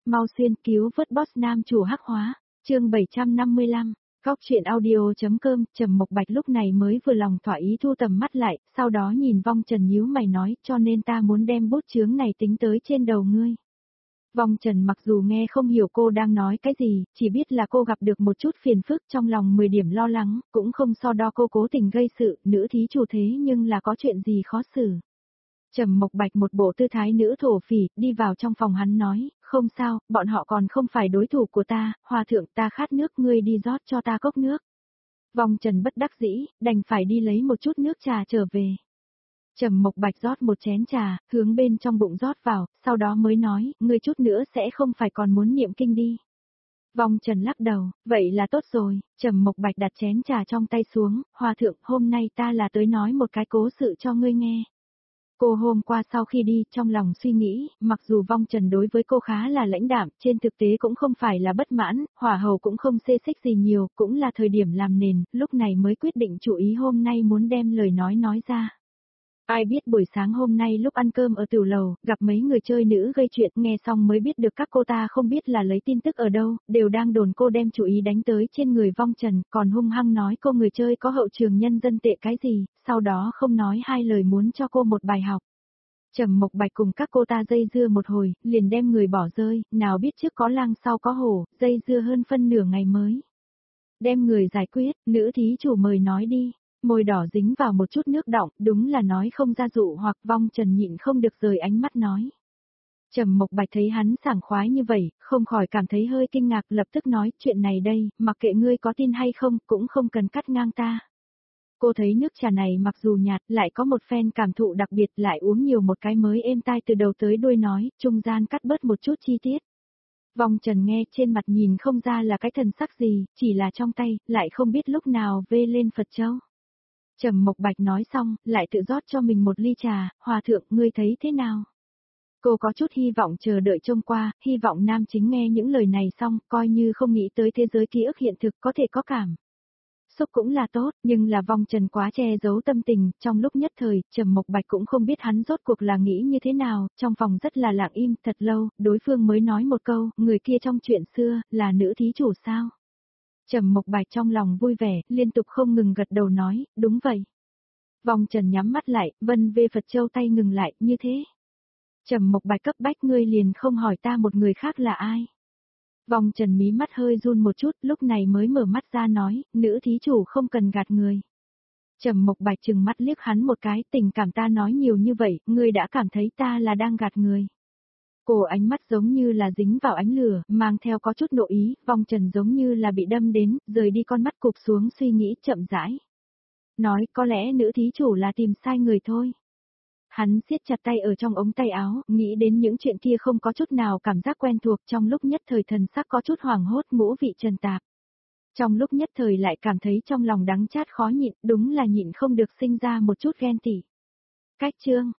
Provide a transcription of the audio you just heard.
mau xuyên cứu vớt boss nam chủ hắc hóa, chương 755, góc truyện audio.com, Trầm Mộc Bạch lúc này mới vừa lòng thỏa ý thu tầm mắt lại, sau đó nhìn Vong Trần nhíu mày nói, cho nên ta muốn đem bút chướng này tính tới trên đầu ngươi. Vong Trần mặc dù nghe không hiểu cô đang nói cái gì, chỉ biết là cô gặp được một chút phiền phức, trong lòng 10 điểm lo lắng, cũng không so đo cô cố tình gây sự, nữ thí chủ thế nhưng là có chuyện gì khó xử. Trầm Mộc Bạch một bộ tư thái nữ thổ phỉ, đi vào trong phòng hắn nói, không sao, bọn họ còn không phải đối thủ của ta, hòa thượng ta khát nước, ngươi đi rót cho ta cốc nước. Vong Trần bất đắc dĩ, đành phải đi lấy một chút nước trà trở về. Trầm Mộc Bạch rót một chén trà, hướng bên trong bụng rót vào, sau đó mới nói, ngươi chút nữa sẽ không phải còn muốn niệm kinh đi. Vong Trần lắc đầu, vậy là tốt rồi. Trầm Mộc Bạch đặt chén trà trong tay xuống, hòa thượng, hôm nay ta là tới nói một cái cố sự cho ngươi nghe. Cô hôm qua sau khi đi, trong lòng suy nghĩ, mặc dù Vong Trần đối với cô khá là lãnh đạm, trên thực tế cũng không phải là bất mãn, hỏa hầu cũng không xê xích gì nhiều, cũng là thời điểm làm nền, lúc này mới quyết định chủ ý hôm nay muốn đem lời nói ra. Ai biết buổi sáng hôm nay lúc ăn cơm ở tiểu lầu, gặp mấy người chơi nữ gây chuyện, nghe xong mới biết được các cô ta không biết là lấy tin tức ở đâu, đều đang đồn cô đem chủ ý đánh tới trên người Vong Trần, còn hung hăng nói cô người chơi có hậu trường nhân dân tệ cái gì, sau đó không nói hai lời muốn cho cô một bài học. Trầm Mộc Bạch cùng các cô ta dây dưa một hồi, liền đem người bỏ rơi, nào biết trước có lang sau có hổ, dây dưa hơn phân nửa ngày mới. Đem người giải quyết, nữ thí chủ mời nói đi. Môi đỏ dính vào một chút nước đọng, đúng là nói không ra dụ hoặc Vong Trần nhịn không được rời ánh mắt nói. Trầm Mộc Bạch thấy hắn sảng khoái như vậy, không khỏi cảm thấy hơi kinh ngạc, lập tức nói, chuyện này đây, mặc kệ ngươi có tin hay không, cũng không cần cắt ngang ta. Cô thấy nước trà này mặc dù nhạt, lại có một phen cảm thụ đặc biệt, lại uống nhiều một cái mới êm tai từ đầu tới đuôi nói, trung gian cắt bớt một chút chi tiết. Vong Trần nghe trên mặt nhìn không ra là cái thần sắc gì, chỉ là trong tay, lại không biết lúc nào vê lên Phật châu. Trầm Mộc Bạch nói xong, lại tự rót cho mình một ly trà, hòa thượng, ngươi thấy thế nào? Cô có chút hy vọng chờ đợi trông qua, hy vọng nam chính nghe những lời này xong, coi như không nghĩ tới thế giới ký ức hiện thực có thể có cảm. Xúc cũng là tốt, nhưng là Vong Trần quá che giấu tâm tình, trong lúc nhất thời, Trầm Mộc Bạch cũng không biết hắn rốt cuộc là nghĩ như thế nào, trong phòng rất là lặng im, thật lâu, đối phương mới nói một câu, người kia trong chuyện xưa, là nữ thí chủ sao? Trầm Mộc Bạch trong lòng vui vẻ, liên tục không ngừng gật đầu nói, đúng vậy. Vong Trần nhắm mắt lại, vân vê Phật châu tay ngừng lại, như thế. Trầm Mộc Bạch cấp bách, ngươi liền không hỏi ta một người khác là ai. Vong Trần mí mắt hơi run một chút, lúc này mới mở mắt ra nói, nữ thí chủ không cần gạt người. Trầm Mộc Bạch trừng mắt liếc hắn một cái, tình cảm ta nói nhiều như vậy, ngươi đã cảm thấy ta là đang gạt người. Cô ánh mắt giống như là dính vào ánh lửa, mang theo có chút nộ ý, Vong Trần giống như là bị đâm đến, rời đi con mắt cụp xuống suy nghĩ chậm rãi. Nói có lẽ nữ thí chủ là tìm sai người thôi. Hắn siết chặt tay ở trong ống tay áo, nghĩ đến những chuyện kia không có chút nào cảm giác quen thuộc, trong lúc nhất thời thần sắc có chút hoảng hốt, ngũ vị trần tạp. Trong lúc nhất thời lại cảm thấy trong lòng đắng chát khó nhịn, đúng là nhịn không được sinh ra một chút ghen tị. Cách chương